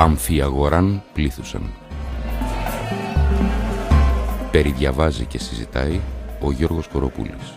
αμφιαγοράν πλήθουσαν. Περιδιαβάζει και συζητάει ο Γιώργος Κοροπούλης.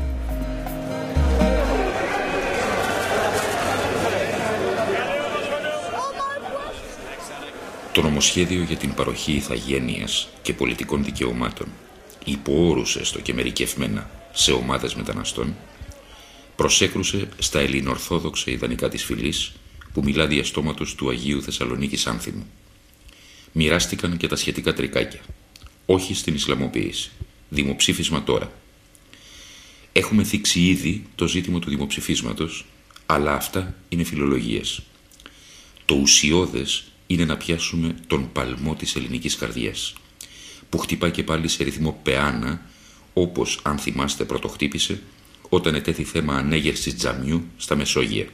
Το νομοσχέδιο για την παροχή ηθαγένειας και πολιτικών δικαιωμάτων, υπό όρους έστω και μερικευμένα σε ομάδες μεταναστών, προσέκρουσε στα ελληνοορθόδοξα ιδανικά της φυλής που μιλά διαστόματος του Αγίου Θεσσαλονίκης Άνθιμου. Μοιράστηκαν και τα σχετικά τρικάκια. Όχι στην Ισλαμοποίηση. Δημοψήφισμα τώρα. Έχουμε θίξει ήδη το ζήτημα του δημοψηφίσματος, αλλά αυτά είναι φιλολογίες. Το ουσιώδες είναι να πιάσουμε τον παλμό της ελληνικής καρδιάς, που χτυπά και πάλι σε ρυθμό πεάνα, όπως, αν θυμάστε, πρωτοχτύπησε όταν ετέθη θέμα ανέγερσης τζαμιού στα Μεσόγεια.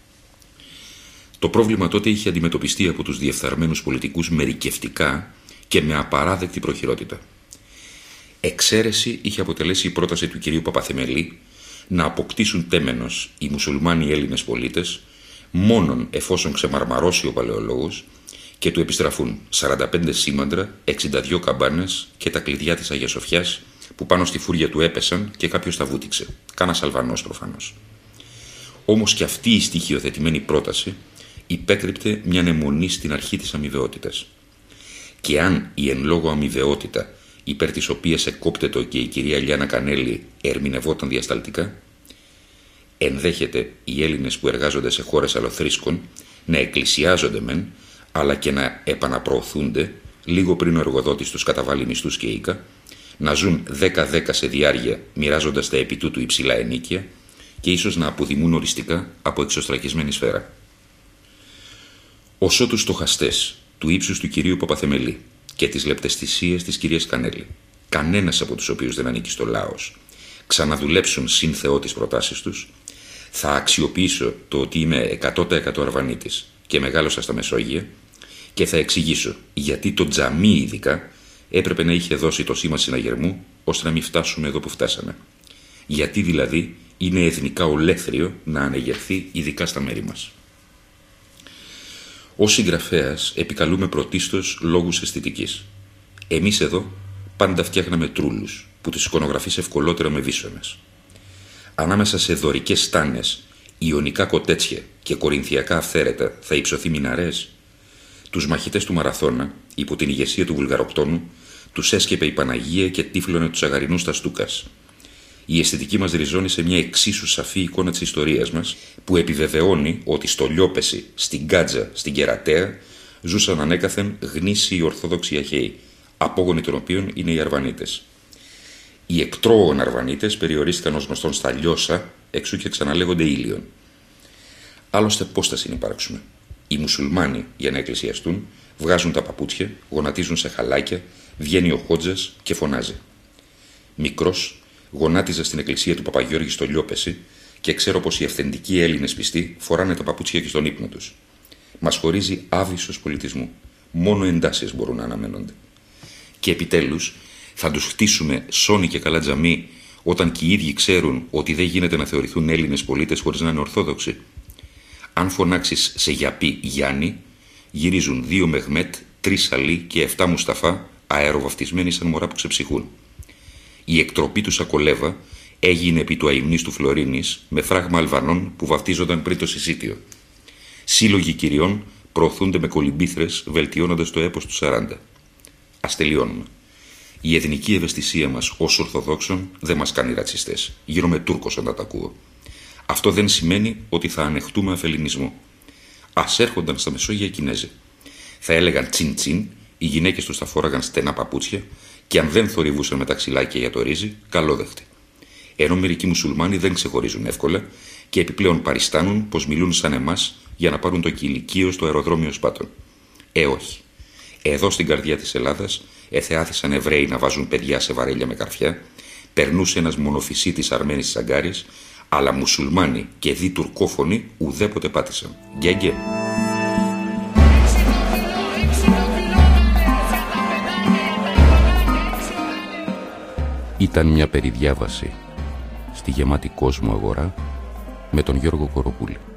Το πρόβλημα τότε είχε αντιμετωπιστεί από τους διεφθαρμένους πολιτικούς μερικευτικά και με απαράδεκτη προχειρότητα. Εξαίρεση είχε αποτελέσει η πρόταση του κυρίου Παπαθεμελή να αποκτήσουν τέμενος οι μουσουλμάνοι Έλληνες πολίτες μόνον εφόσον ξεμαρμαρώσει ο παλαιολόγος και του επιστραφούν 45 σήμαντρα, 62 καμπάνες και τα κλειδιά της Αγίας Σοφιάς που πάνω στη φούρια του έπεσαν και κάποιος τα βούτυξε. Κάνας Αλβανός προφανώς. Όμως και αυτή η στοιχειοθετημένη πρόταση υπέκρυπτε μια αιμονή στην αρχή της αμοιβαιότητας. Και αν η εν λόγω αμοιβαιότητα, υπέρ της οποίας εκόπτετο και η κυρία Λιάννα Κανέλη ερμηνευόταν διασταλτικά, ενδέχεται οι Έλληνες που εργάζονται σε χώρες αλλοθρήσκων να εκκλησιάζονται μεν, αλλά και να επαναπροωθούνται λίγο πριν ο εργοδότης τους καταβάλει μισθούς και οίκα, να ζουν 10-10 σε διάρκεια μοιράζοντας τα επί τούτου υψηλά ενίκια και ίσως να αποδημούν οριστικά από εξωστρακισμένη σφαίρα. Όσο τους στοχαστές του ύψους του κυρίου Παπαθεμελή και τις λεπταισθησίες της κυρίας Κανέλη, κανένας από τους οποίους δεν ανήκει στο λαός, ξαναδουλέψουν συν Θεό τις προτάσεις τους, θα αξιοποιήσω το ότι είμαι 100% Αρβανίτης και μεγάλωσα στα Μεσόγεια και θα εξηγήσω γιατί το τζαμί ειδικά έπρεπε να είχε δώσει το σήμα συναγερμού ώστε να μην φτάσουμε εδώ που φτάσαμε. Γιατί δηλαδή είναι εθνικά ολέθριο να ανεγερθεί ειδικά στα μέρη μας. Ως συγγραφέας επικαλούμε πρωτίστως λόγους αισθητικής. Εμείς εδώ πάντα φτιάχναμε τρούλους που τους εικονογραφείς ευκολότερα με βίσσονες. Ανάμεσα σε δωρικές στάνες, ιωνικά κοτέτσια και κορινθιακά αυθαίρετα θα υψωθεί μιναρές. Τους μαχητές του Μαραθώνα, υπό την ηγεσία του Βουλγαροπτώνου, τους έσκεπε η Παναγία και τύφλωνε τους αγαρινούς στα Στούκας. Η αισθητική μας ριζώνει σε μια εξίσου σαφή εικόνα της ιστορίας μας, που επιβεβαιώνει ότι στο Λιόπεση, στην Κάτζα, στην Κερατέα, ζούσαν ανέκαθεν γνήσιοι Ορθόδοξοι Αχαίοι, απόγονοι των οποίων είναι οι Αρβανίτες. Οι εκτρώων Αρβανίτες περιορίστηκαν ως γνωστόν στα Λιώσα, εξού και ξαναλέγονται Ήλιον. Άλλωστε, πώς θα συνυπάρξουμε? Οι μουσουλμάνοι, για να εκκλησιαστούν, βγάζουν τα παπούτσια, γονατίζουν σε χαλάκια, βγαίνει ο Χότζας και φωνάζει. Μικρός, γονάτιζα στην εκκλησία του Παπαγιώργη στο Λιόπεση και ξέρω πως οι αυθεντικοί Έλληνες πιστοί φοράνε τα παπούτσια και στον ύπνο τους. Μας χωρίζει άβυσσος πολιτισμού. Μόνο εντάσεις μπορούν να αναμένονται. Και επιτέλους, θα τους χτίσουμε σόνι και καλά τζαμί όταν και οι ίδιοι ξέρουν ότι δεν γίνεται να θεωρηθούν Έλληνες πολίτες χωρίς να είναι Ορθόδοξοι. Αν φωνάξεις σε γιαπί Γιάννη, γυρίζουν 2 Μεχμέτ, 3 Αλή και 7 Μουσταφά αεροβαφτισμένοι σαν μωρά που ξεψυχούν. Η εκτροπή του Σακολέβα έγινε επί του αημνίστου Φλωρίνης με φράγμα Αλβανών που βαφτίζονταν πριν το συσίτιο. Σύλλογοι κυριών προωθούνται με κολυμπήθρες βελτιώνοντας το έπος του 40. Ας τελειώνουμε. Η εθνική ευαισθησία μας ως Ορθοδόξων δεν μας κάνει ρατσιστές. Γίνομαι Τούρκος όταν τα ακούω. Αυτό δεν σημαίνει ότι θα ανεχτούμε αφελινισμό. Ας έρχονταν στα Μεσόγεια Κινέζοι. Θα έλεγαν τσιν τσιν, οι γυναίκες τους θα φόραγαν στενά παπούτσια και αν δεν θορυβούσαν με τα ξυλάκια για το ρύζι, καλόδεχτε. Ενώ μερικοί μουσουλμάνοι δεν ξεχωρίζουν εύκολα και επιπλέον παριστάνουν πως μιλούν σαν εμάς για να πάρουν το κηλικείο στο αεροδρόμιο Σπάτων. Όχι. Εδώ στην καρδιά της Ελλάδας εθεάθησαν Εβραίοι να βάζουν παιδιά σε βαρέλια με καρφιά, περνούσε ένας μονοφυσίτης Αρμένης της Αγκάρης, αλλά μουσουλμάνοι και δι τουρκόφωνοι ουδέποτε πάτησαν. Γκέγκε. Ήταν μια περιδιάβαση στη γεμάτη κόσμο αγορά με τον Γιώργο Κοροπούλη.